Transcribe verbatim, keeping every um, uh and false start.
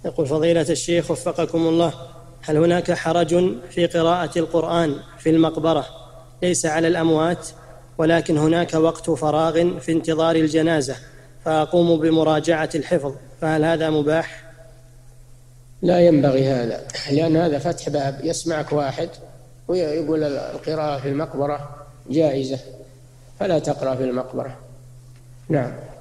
يقول فضيلة الشيخ وفقكم الله، هل هناك حرج في قراءة القرآن في المقبرة ليس على الأموات، ولكن هناك وقت فراغ في انتظار الجنازة فأقوم بمراجعة الحفظ، فهل هذا مباح؟ لا ينبغي هذا، لأن هذا فتح باب، يسمعك واحد ويقول القراءة في المقبرة جائزة، فلا تقرأ في المقبرة. نعم.